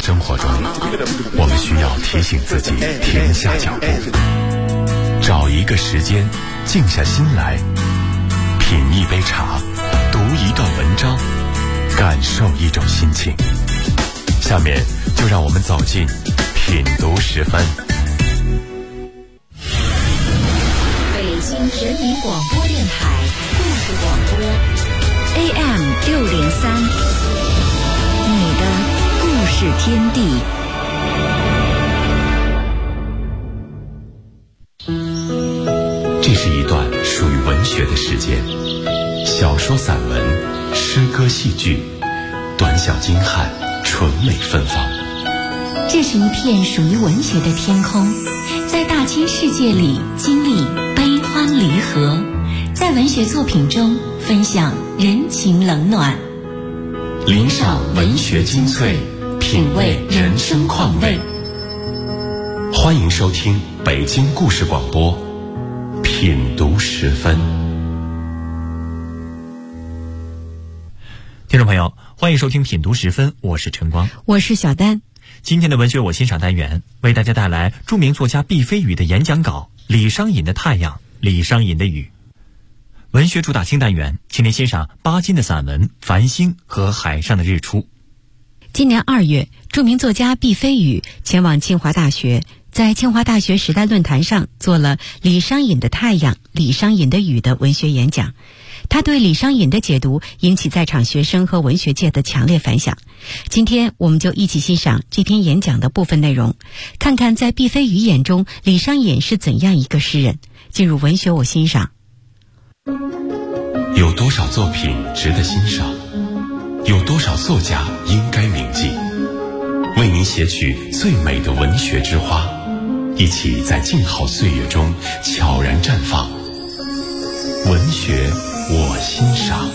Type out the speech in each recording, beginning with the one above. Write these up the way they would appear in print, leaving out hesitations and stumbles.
生活中，我们需要提醒自己停下脚步，找一个时间静下心来，品一杯茶，读一段文章，感受一种心情。下面就让我们走进品读10分。 北京人民广播电台故事广播 AM603，你的故事天地。 这是一段属于文学的时间，小说、散文、诗歌、戏剧，短小精悍，纯美芬芳。 这是一片属于文学的天空，在大千世界里经历悲欢离合，在文学作品中分享人情冷暖， 聆赏文学精粹，品味人生况味。欢迎收听北京故事广播品读10分。 听众朋友，欢迎收听品读10分，我是陈光， 我是小丹。 今天的文学我欣赏单元为大家带来著名作家毕飞宇的演讲稿《李商隐的太阳，李商隐的雨》。文学主打清单元，请您欣赏巴金的散文《繁星》和《海上的日出》。 今年2月，著名作家毕飞宇前往清华大学，在清华大学时代论坛上做了李商隐的太阳，李商隐的雨的文学演讲。他对李商隐的解读引起在场学生和文学界的强烈反响。今天我们就一起欣赏这篇演讲的部分内容，看看在毕飞宇眼中李商隐是怎样一个诗人。进入文学我欣赏。 有多少作品值得欣赏？有多少作家应该铭记？为您写取最美的文学之花，一起在静好岁月中悄然绽放。文学我欣赏。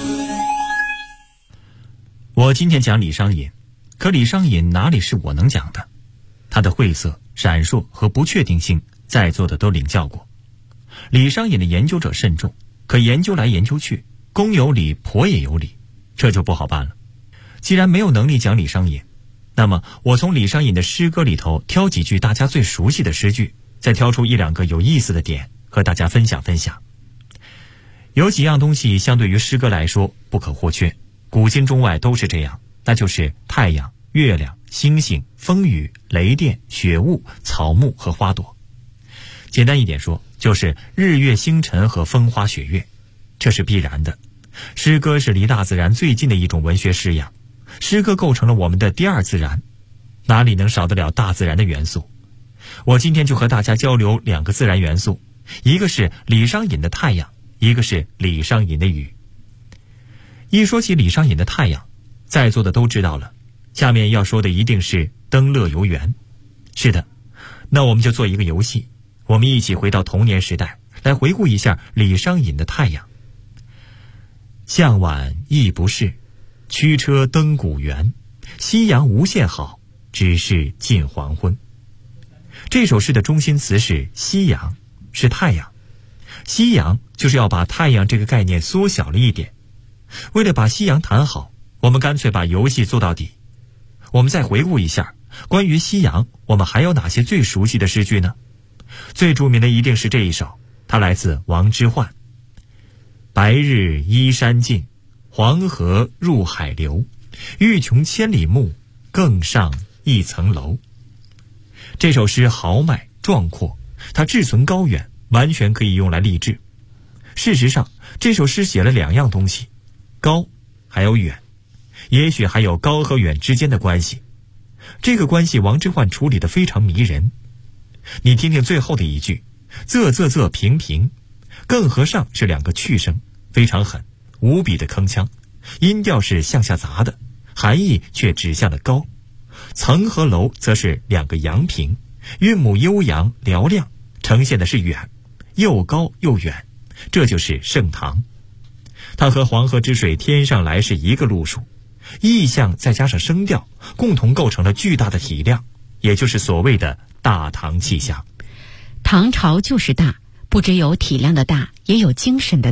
我今天讲李商隐，可李商隐哪里是我能讲的？他的晦涩、闪烁和不确定性，在座的都领教过。李商隐的研究者慎重，可研究来研究去，公有理，婆也有理，这就不好办了。既然没有能力讲李商隐，那么我从李商隐的诗歌里头挑几句大家最熟悉的诗句，再挑出1-2个有意思的点和大家分享分享。有几样东西相对于诗歌来说不可或缺，古今中外都是这样，那就是太阳、月亮、星星、风雨、雷电、雪雾、草木和花朵。简单一点说，就是日月星辰和风花雪月，这是必然的。诗歌是离大自然最近的一种文学式样，诗歌构成了我们的第二自然，哪里能少得了大自然的元素？我今天就和大家交流2个自然元素，一个是李商隐的太阳，一个是李商隐的雨。一说起李商隐的太阳，在座的都知道了，下面要说的一定是登乐游原。是的，那我们就做一个游戏，我们一起回到童年时代，来回顾一下李商隐的太阳。向晚意不适，驱车登古原，夕阳无限好，只是近黄昏。这首诗的中心词是夕阳，是太阳。夕阳就是要把太阳这个概念缩小了一点。为了把夕阳谈好，我们干脆把游戏做到底。我们再回顾一下关于夕阳，我们还有哪些最熟悉的诗句呢？最著名的一定是这一首，它来自王之涣。白日依山尽，黄河入海流，欲穷千里目，更上一层楼。这首诗豪迈壮阔，它志存高远，完全可以用来励志。事实上，这首诗写了2样东西，高还有远，也许还有高和远之间的关系。这个关系王之涣处理得非常迷人。你听听最后的一句，仄仄仄平平，更和上是2个去声，非常狠，无比的铿锵，音调是向下砸的，含义却指向了高。层和楼则是2个阳平，韵母悠扬嘹亮，呈现的是远，又高又远，这就是盛唐。它和黄河之水天上来是一个路数，意象再加上声调，共同构成了巨大的体量，也就是所谓的大唐气象。 唐朝就是大，不只有体量的大，也有精神的大。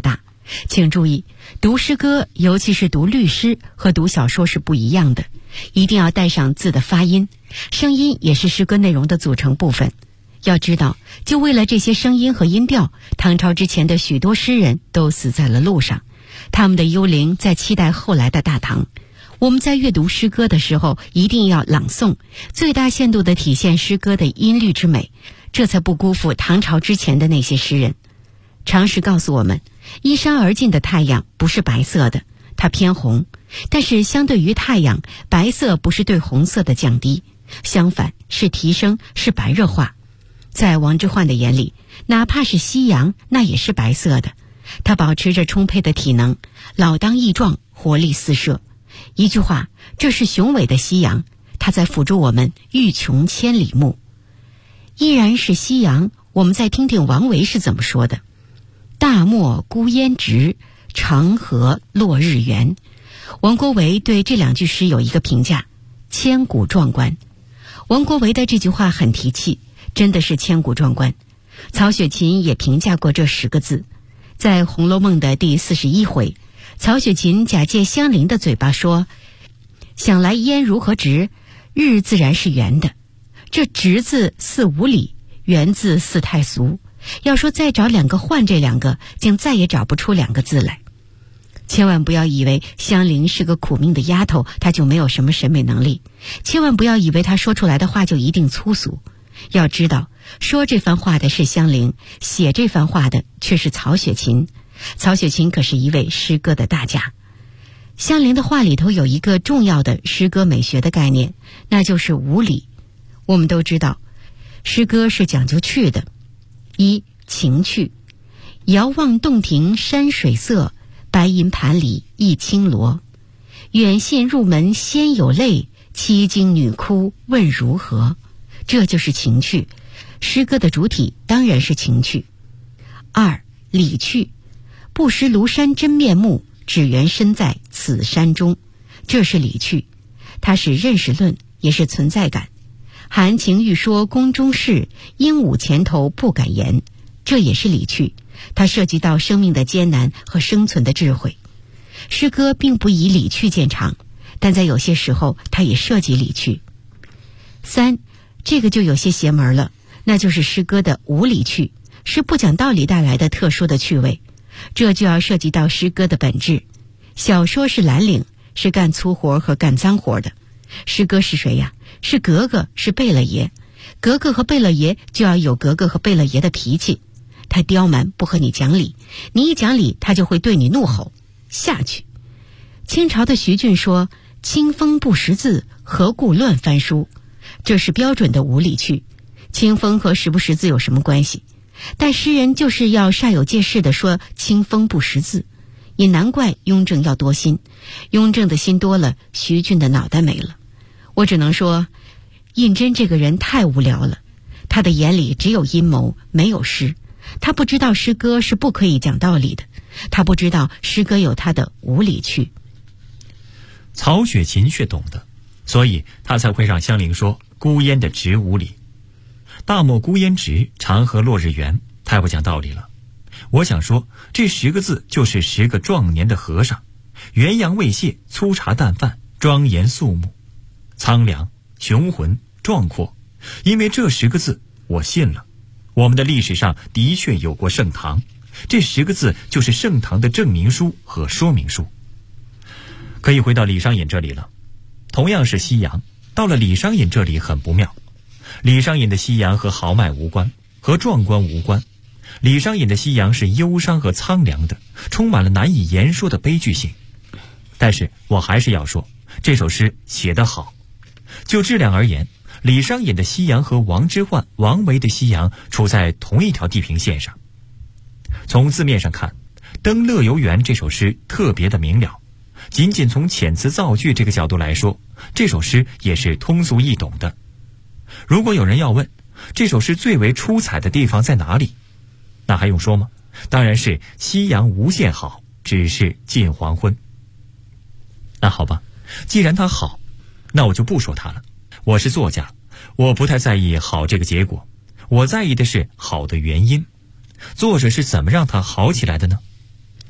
请注意，读诗歌，尤其是读律诗和读小说是不一样的，一定要带上字的发音，声音也是诗歌内容的组成部分。要知道，就为了这些声音和音调，唐朝之前的许多诗人都死在了路上，他们的幽灵在期待后来的大唐。我们在阅读诗歌的时候，一定要朗诵，最大限度地体现诗歌的音律之美，这才不辜负唐朝之前的那些诗人。常识告诉我们，依山而尽的太阳不是白色的，它偏红，但是相对于太阳，白色不是对红色的降低，相反是提升，是白热化。在王之涣的眼里，哪怕是夕阳，那也是白色的，他保持着充沛的体能，老当益壮，活力四射。一句话，这是雄伟的夕阳，它在辅助我们欲穷千里目。依然是夕阳，我们再听听王维是怎么说的：大漠孤烟直，长河落日圆。王国维对这两句诗有一个评价：千古壮观。王国维的这句话很提气，真的是千古壮观。曹雪芹也评价过这10个字，在《红楼梦》的第41回，曹雪芹假借香菱的嘴巴说：想来烟如何直，日自然是圆的。这直字似无理，圆字似太俗，要说再找2个换这2个，竟再也找不出2个字来。千万不要以为香菱是个苦命的丫头，她就没有什么审美能力，千万不要以为她说出来的话就一定粗俗。要知道，说这番话的是香菱，写这番话的却是曹雪芹。曹雪芹可是一位诗歌的大家。香菱的话里头有一个重要的诗歌美学的概念，那就是无理。我们都知道，诗歌是讲究趣的。一、情趣。遥望洞庭山水色，白银盘里一青螺。远信入门先有泪，七经女哭问如何。这就是情趣，诗歌的主体当然是情趣。二、理趣。不识庐山真面目，只缘身在此山中。这是理趣，它是认识论，也是存在感。含情欲说宫中事，鹦鹉前头不敢言。这也是理趣，它涉及到生命的艰难和生存的智慧。诗歌并不以理趣见长，但在有些时候它也涉及理趣。三、这个就有些邪门了，那就是诗歌的无理趣，是不讲道理带来的特殊的趣味。这就要涉及到诗歌的本质。小说是蓝领，是干粗活和干脏活的。诗歌是谁呀？是格格，是贝勒爷。格格和贝勒爷就要有格格和贝勒爷的脾气。他刁蛮，不和你讲理，你一讲理，他就会对你怒吼下去。清朝的徐俊说：清风不识字，何故乱翻书？这是标准的无理趣。清风和识不识字有什么关系？但诗人就是要煞有介事地说清风不识字，也难怪雍正要多心。雍正的心多了，徐俊的脑袋没了。我只能说，胤禛这个人太无聊了，他的眼里只有阴谋，没有诗。他不知道诗歌是不可以讲道理的，他不知道诗歌有他的无理趣。 曹雪芹却懂得，所以他才会让香菱说孤烟的直无理。大漠孤烟直，长河落日圆，太不讲道理了。我想说，这10个字就是10个壮年的和尚，元阳未泄，粗茶淡饭，庄严肃穆，苍凉、雄浑、壮阔。因为这10个字，我信了。我们的历史上的确有过盛唐，这10个字就是盛唐的证明书和说明书。可以回到李商隐这里了。同样是夕阳，到了李商隐这里很不妙。李商隐的夕阳和豪迈无关，和壮观无关。李商隐的夕阳是忧伤和苍凉的，充满了难以言说的悲剧性。但是我还是要说，这首诗写得好。就质量而言，李商隐的夕阳和王之涣、王维的夕阳处在同一条地平线上。从字面上看，登乐游原这首诗特别的明了。仅仅从遣词造句这个角度来说，这首诗也是通俗易懂的。如果有人要问，这首诗最为出彩的地方在哪里？那还用说吗？当然是夕阳无限好，只是近黄昏。那好吧，既然它好，那我就不说它了。我是作家，我不太在意好这个结果，我在意的是好的原因。作者是怎么让它好起来的呢？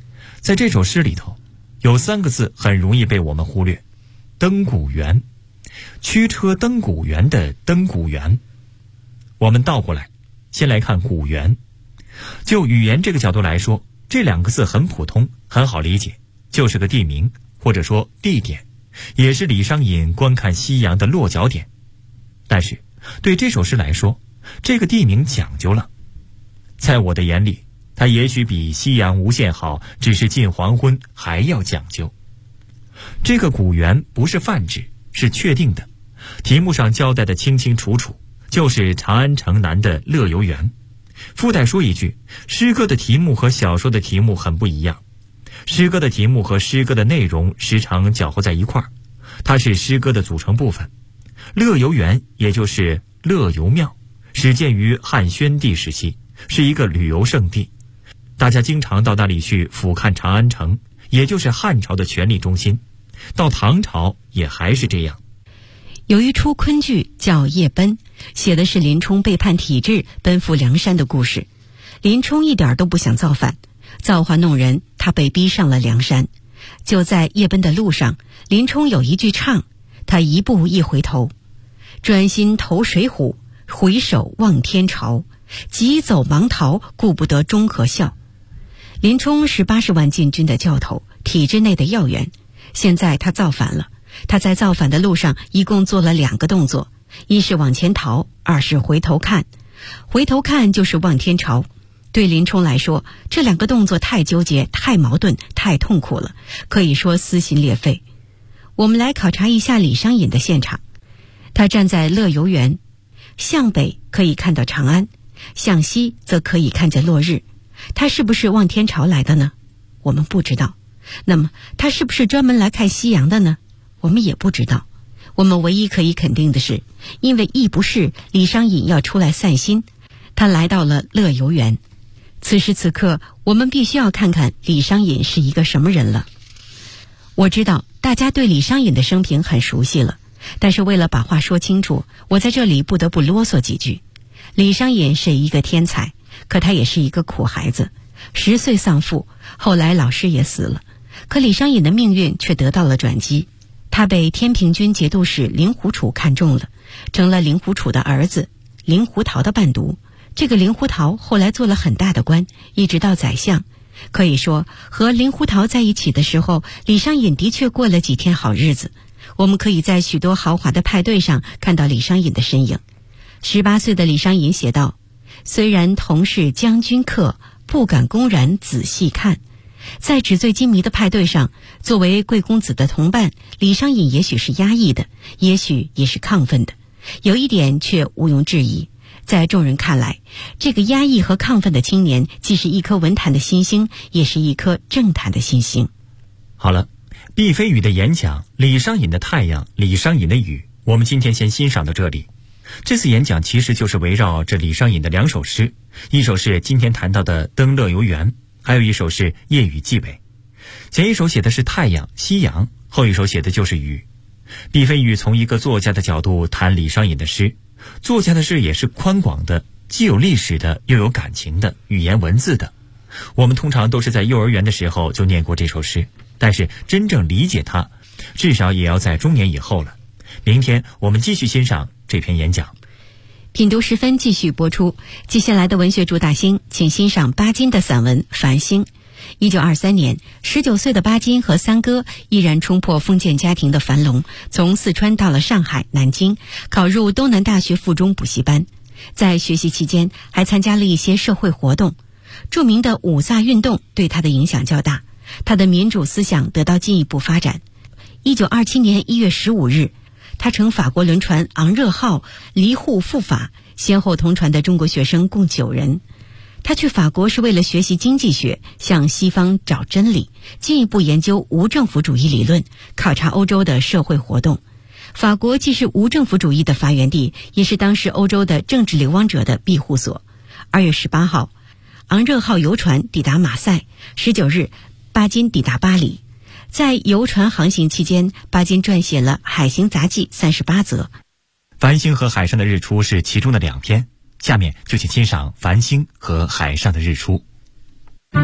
在这首诗里头，有3个字很容易被我们忽略：登古原。驱车登古原的登古原。我们倒过来，先来看古原。就语言这个角度来说，这2个字很普通，很好理解，就是个地名，或者说地点，也是李商隐观看夕阳的落脚点。但是对这首诗来说，这个地名讲究了。在我的眼里，它也许比夕阳无限好，只是近黄昏还要讲究。这个古原不是泛指，是确定的，题目上交代的清清楚楚，就是长安城南的乐游原。附带说一句，诗歌的题目和小说的题目很不一样，诗歌的题目和诗歌的内容时常搅和在一块儿，它是诗歌的组成部分。乐游原也就是乐游庙，始建于汉宣帝时期，是一个旅游胜地，大家经常到那里去俯瞰长安城，也就是汉朝的权力中心。到唐朝也还是这样。 有一出昆剧叫《夜奔》，写的是林冲背叛体制奔赴梁山的故事。林冲一点都不想造反，造化弄人，他被逼上了梁山。就在夜奔的路上，林冲有一句唱，他一步一回头，专心投水浒，回首望天朝，急走忙逃，顾不得中和笑。林冲是80万禁军的教头，体制内的要员，现在他造反了。他在造反的路上一共做了2个动作，一是往前逃，二是回头看。回头看就是望天朝。对林冲来说，这2个动作太纠结，太矛盾，太痛苦了，可以说撕心裂肺。我们来考察一下李商隐的现场。他站在乐游原，向北可以看到长安，向西则可以看见落日。他是不是望天朝来的呢？我们不知道。那么他是不是专门来看夕阳的呢？我们也不知道。我们唯一可以肯定的是，因为亦不是李商隐要出来散心，他来到了乐游原。此时此刻，我们必须要看看李商隐是一个什么人了。我知道大家对李商隐的生平很熟悉了，但是为了把话说清楚，我在这里不得不啰嗦几句。李商隐是一个天才，可他也是一个苦孩子，10岁丧父，后来老师也死了，可李商隐的命运却得到了转机。他被天平军节度使令狐楚看中了，成了令狐楚的儿子，令狐桃的伴读。这个令狐桃后来做了很大的官，一直到宰相。可以说，和令狐桃在一起的时候，李商隐的确过了几天好日子。我们可以在许多豪华的派对上看到李商隐的身影。18岁的李商隐写道：虽然同是将军客，不敢公然仔细看。在纸醉金迷的派对上，作为贵公子的同伴，李商隐也许是压抑的，也许也是亢奋的。有一点却毋庸置疑，在众人看来，这个压抑和亢奋的青年既是一颗文坛的新星，也是一颗政坛的新星。 好了，毕飞宇的演讲，李商隐的太阳，李商隐的雨，我们今天先欣赏到这里。这次演讲其实就是围绕着李商隐的2首诗，一首是今天谈到的《登乐游原》，还有一首是《夜雨寄北》。前一首写的是太阳、夕阳，后一首写的就是雨。毕飞宇从一个作家的角度谈李商隐的诗，作家的诗也是宽广的，既有历史的，又有感情的，语言文字的。我们通常都是在幼儿园的时候就念过这首诗，但是真正理解它，至少也要在中年以后了。明天我们继续欣赏这篇演讲。 品读10分继续播出。接下来的文学主打星，请欣赏巴金的散文《繁星》。1923年，19岁的巴金和三哥毅然冲破封建家庭的樊笼，从四川到了上海、南京，考入东南大学附中补习班。在学习期间，还参加了一些社会活动。著名的五卅运动对他的影响较大，他的民主思想得到进一步发展。1927年1月15日，他乘法国轮船昂热号离沪赴法，先后同船的中国学生共9人。他去法国是为了学习经济学，向西方找真理，进一步研究无政府主义理论，考察欧洲的社会活动。法国既是无政府主义的发源地，也是当时欧洲的政治流亡者的庇护所。2月18号，昂热号游船抵达马赛，19日，巴金抵达巴黎。在游船航行期间，巴金撰写了《海行杂记》38则。 繁星和海上的日出是其中的2篇，下面就请欣赏繁星和海上的日出。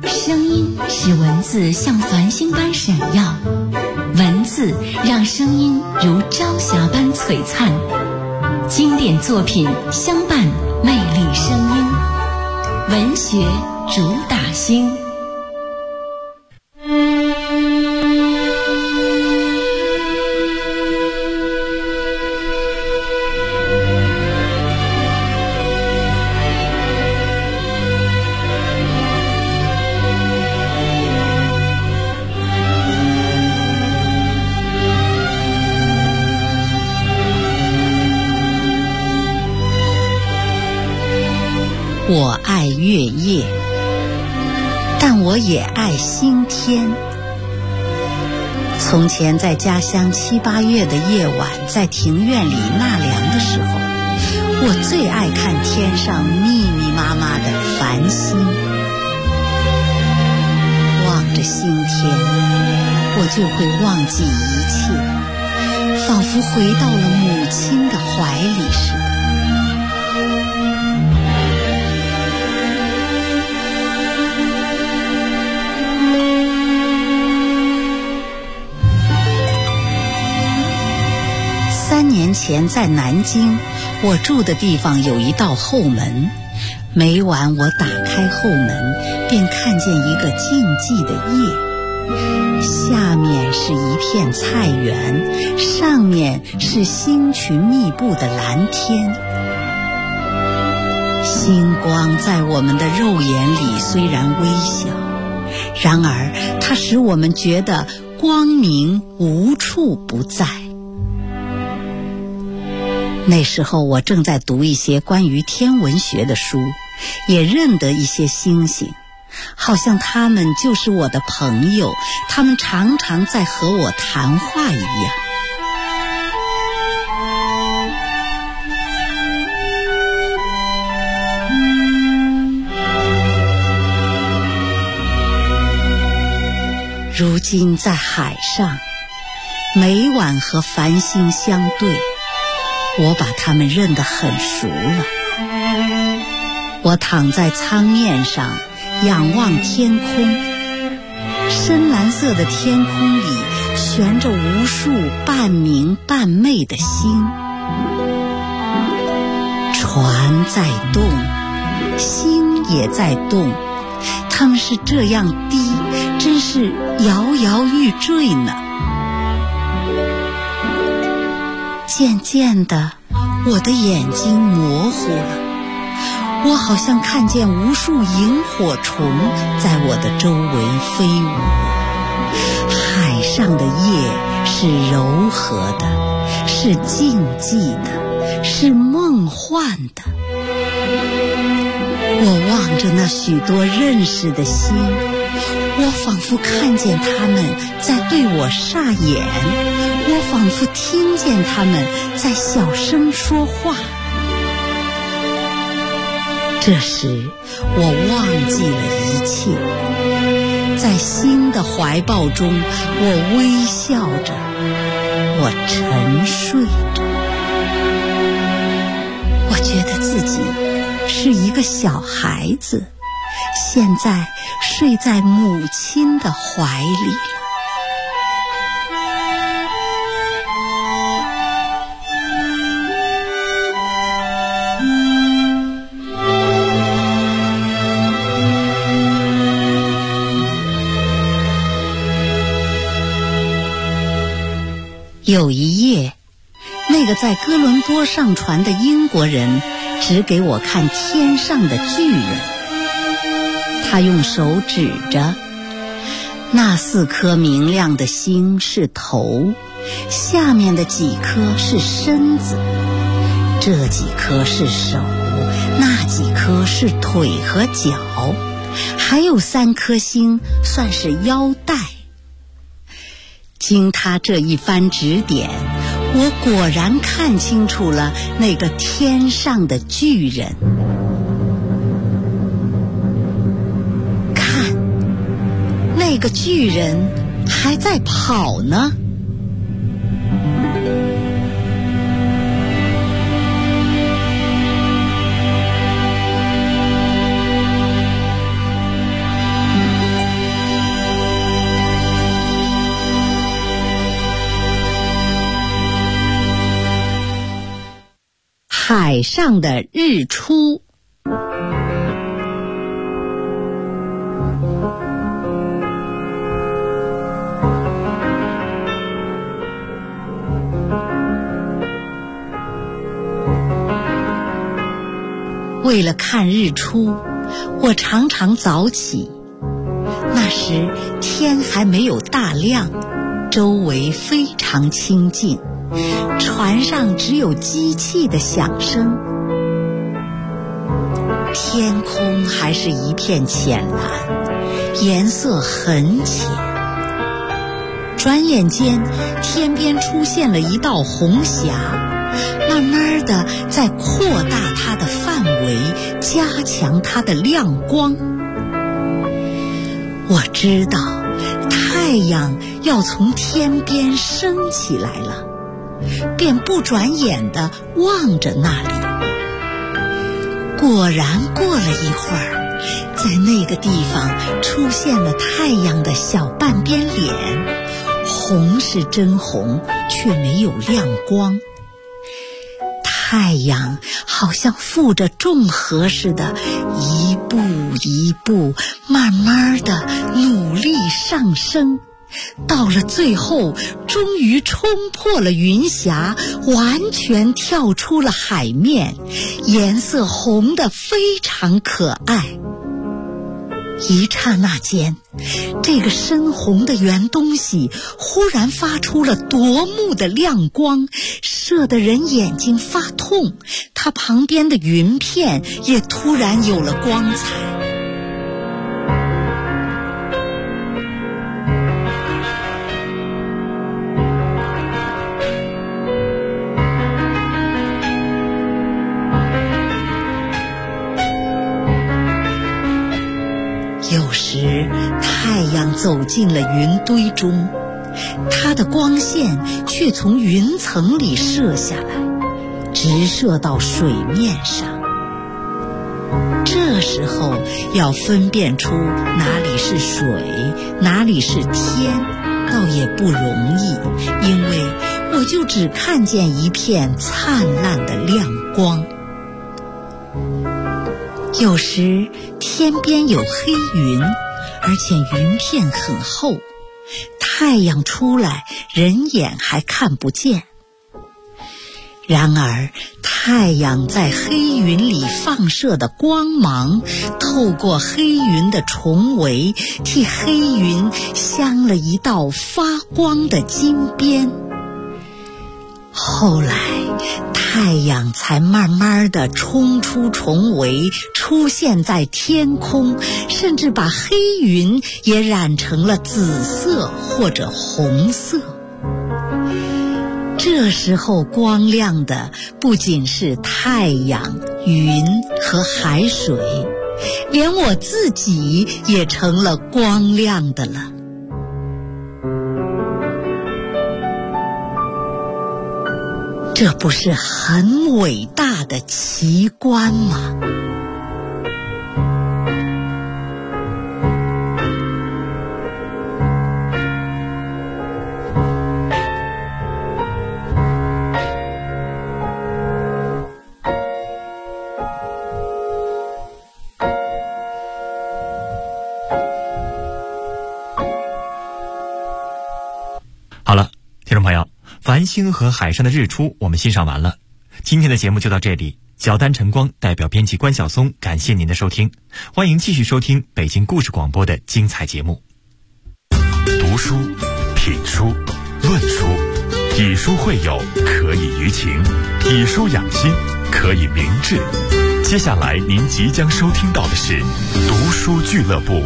声音使文字像繁星般闪耀，文字让声音如朝霞般璀璨。经典作品相伴，魅力声音，文学主打星。 我爱月夜，但我也爱星天。从前在家乡7、8月的夜晚，在庭院里纳凉的时候，我最爱看天上密密麻麻的繁星。望着星天，我就会忘记一切，仿佛回到了母亲的怀里似的。3年前在南京，我住的地方有一道后门，每晚我打开后门，便看见一个静寂的夜，下面是一片菜园，上面是星群密布的蓝天。星光在我们的肉眼里虽然微小，然而它使我们觉得光明无处不在。那时候我正在读一些关于天文学的书，也认得一些星星，好像他们就是我的朋友，他们常常在和我谈话一样。如今在海上，每晚和繁星相对，我把它们认得很熟了。我躺在舱面上，仰望天空，深蓝色的天空里悬着无数半明半昧的星。船在动，星也在动，它们是这样低，真是摇摇欲坠呢。渐渐的，我的眼睛模糊了，我好像看见无数萤火虫在我的周围飞舞。海上的夜是柔和的，是静寂的，是梦幻的。我望着那许多认识的星，我仿佛看见他们在对我煞眼，我仿佛听见他们在小声说话。这时我忘记了一切，在星的怀抱中，我微笑着，我沉睡着。我觉得自己是一个小孩子，现在睡在母亲的怀里了。有一夜，那个在哥伦多上船的英国人指给我看天上的巨人，他用手指着，那4颗明亮的星是头，下面的几颗是身子，这几颗是手，那几颗是腿和脚，还有3颗星算是腰带。经他这一番指点，我果然看清楚了那个天上的巨人。看，那个巨人还在跑呢。 海上的日出。为了看日出，我常常早起。那时天还没有大亮，周围非常清静，船上只有机器的响声，天空还是一片浅蓝，颜色很浅。转眼间，天边出现了一道红霞，慢慢的在扩大它的范围，加强它的亮光。我知道太阳要从天边升起来了，便不转眼地望着那里。果然过了一会儿，在那个地方出现了太阳的小半边脸，红是真红，却没有亮光。太阳好像负着重荷似的，一步一步慢慢的努力上升，到了最后终于冲破了云霞，完全跳出了海面，颜色红得非常可爱。一刹那间，这个深红的圆东西忽然发出了夺目的亮光，射得人眼睛发痛，它旁边的云片也突然有了光彩。有时太阳走进了云堆中，它的光线却从云层里射下来，直射到水面上。这时候要分辨出哪里是水，哪里是天，倒也不容易，因为我就只看见一片灿烂的亮光。有时天边有黑云，而且云片很厚，太阳出来人眼还看不见。然而太阳在黑云里放射的光芒，透过黑云的重围，替黑云镶了一道发光的金边。后来太阳才慢慢地冲出重围，出现在天空，甚至把黑云也染成了紫色或者红色。这时候光亮的不仅是太阳、云和海水，连我自己也成了光亮的了。这不是很伟大的奇观吗？ 好了，听众朋友，繁星和海上的日出我们欣赏完了，今天的节目就到这里。小丹晨光代表编辑关晓松感谢您的收听，欢迎继续收听北京故事广播的精彩节目。 读书、品书、论书，以书会友，可以娱情；以书养心，可以明志。接下来您即将收听到的是读书俱乐部。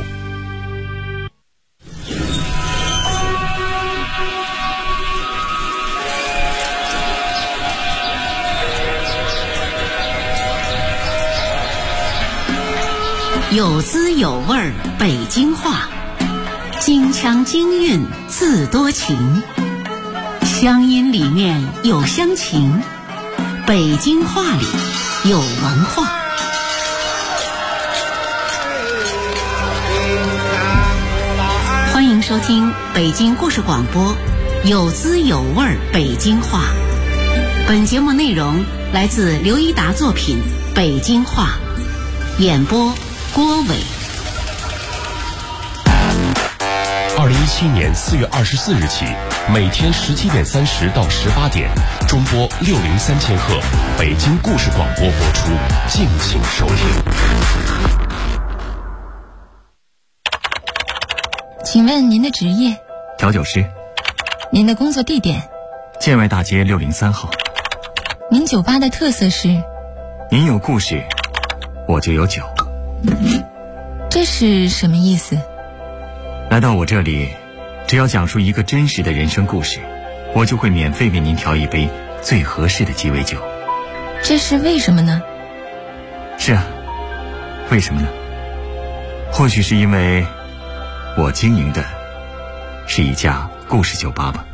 有滋有味儿北京话，京腔京韵字多情，乡音里面有乡情，北京话里有文化。欢迎收听北京故事广播有滋有味儿北京话。本节目内容来自刘一达作品《北京话》，演播郭伟。 2017年4月24日起，每天17点30到18点，中波603千赫，北京故事广播播出，敬请收听。 请问您的职业？ 调酒师。 您的工作地点？ 建外大街603号。 您酒吧的特色是？ 您有故事，我就有酒。 这是什么意思？ 来到我这里，只要讲述一个真实的人生故事，我就会免费为您调一杯最合适的鸡尾酒。 这是为什么呢？ 是啊，为什么呢？或许是因为我经营的是一家故事酒吧吧。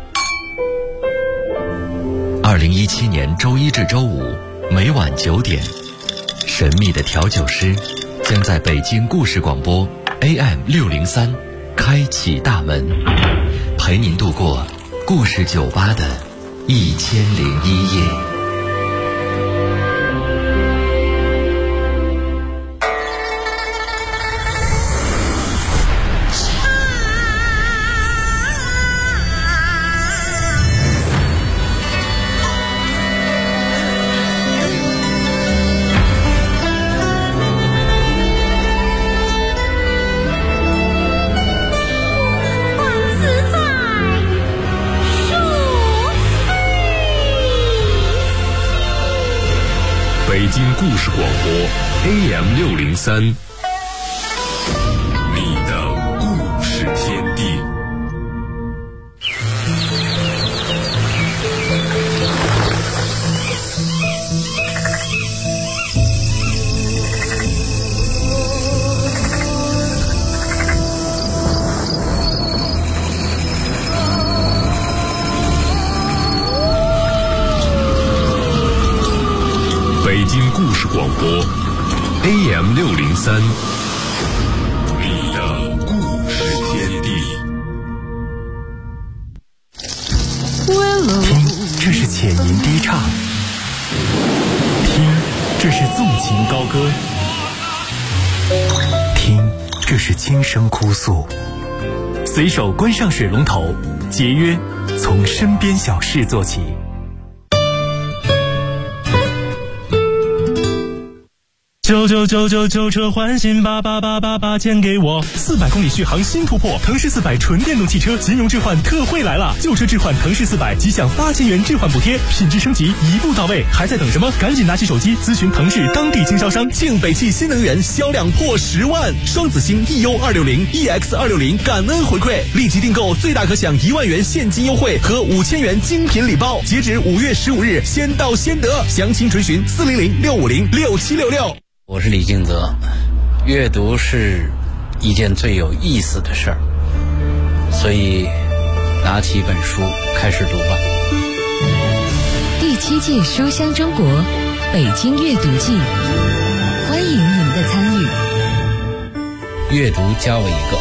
2017年周一至周五每晚9点，神秘的调酒师将在北京故事广播 AM603开启大门，陪您度过故事酒吧的1001夜。北京故事广播 AM603，你的故事天地。北京故事广播 AM603，你的故事天地。 听，这是浅吟低唱；听，这是纵情高歌；听，这是轻声哭诉。随手关上水龙头，节约从身边小事做起。99999车换新88888钱给我，400公里续航新突破，腾势400纯电动汽车金融置换特惠来了，旧车置换腾势400即享8000元置换补贴，品质升级一步到位，还在等什么？赶紧拿起手机咨询腾势当地经销商。庆北汽新能源销量破10万，双子星 EU260、EX260 感恩回馈，立即订购最大可享1万元现金优惠和5000元精品礼包，截止5月15日，先到先得，详情垂询400-650-6766。 我是李敬泽，阅读是一件最有意思的事儿，所以拿起一本书开始读吧。 第7届书香中国北京阅读季，欢迎您的参与。 阅读加我一个。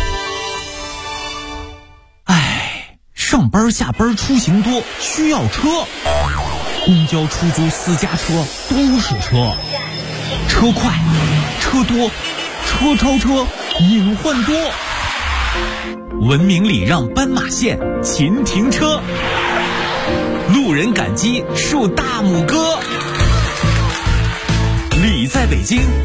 上班下班出行多，需要车，公交、出租、私家车都是车。车快，车多，车超车，隐患多。文明礼让斑马线，勤停车。路人感激，竖大拇哥。理在北京。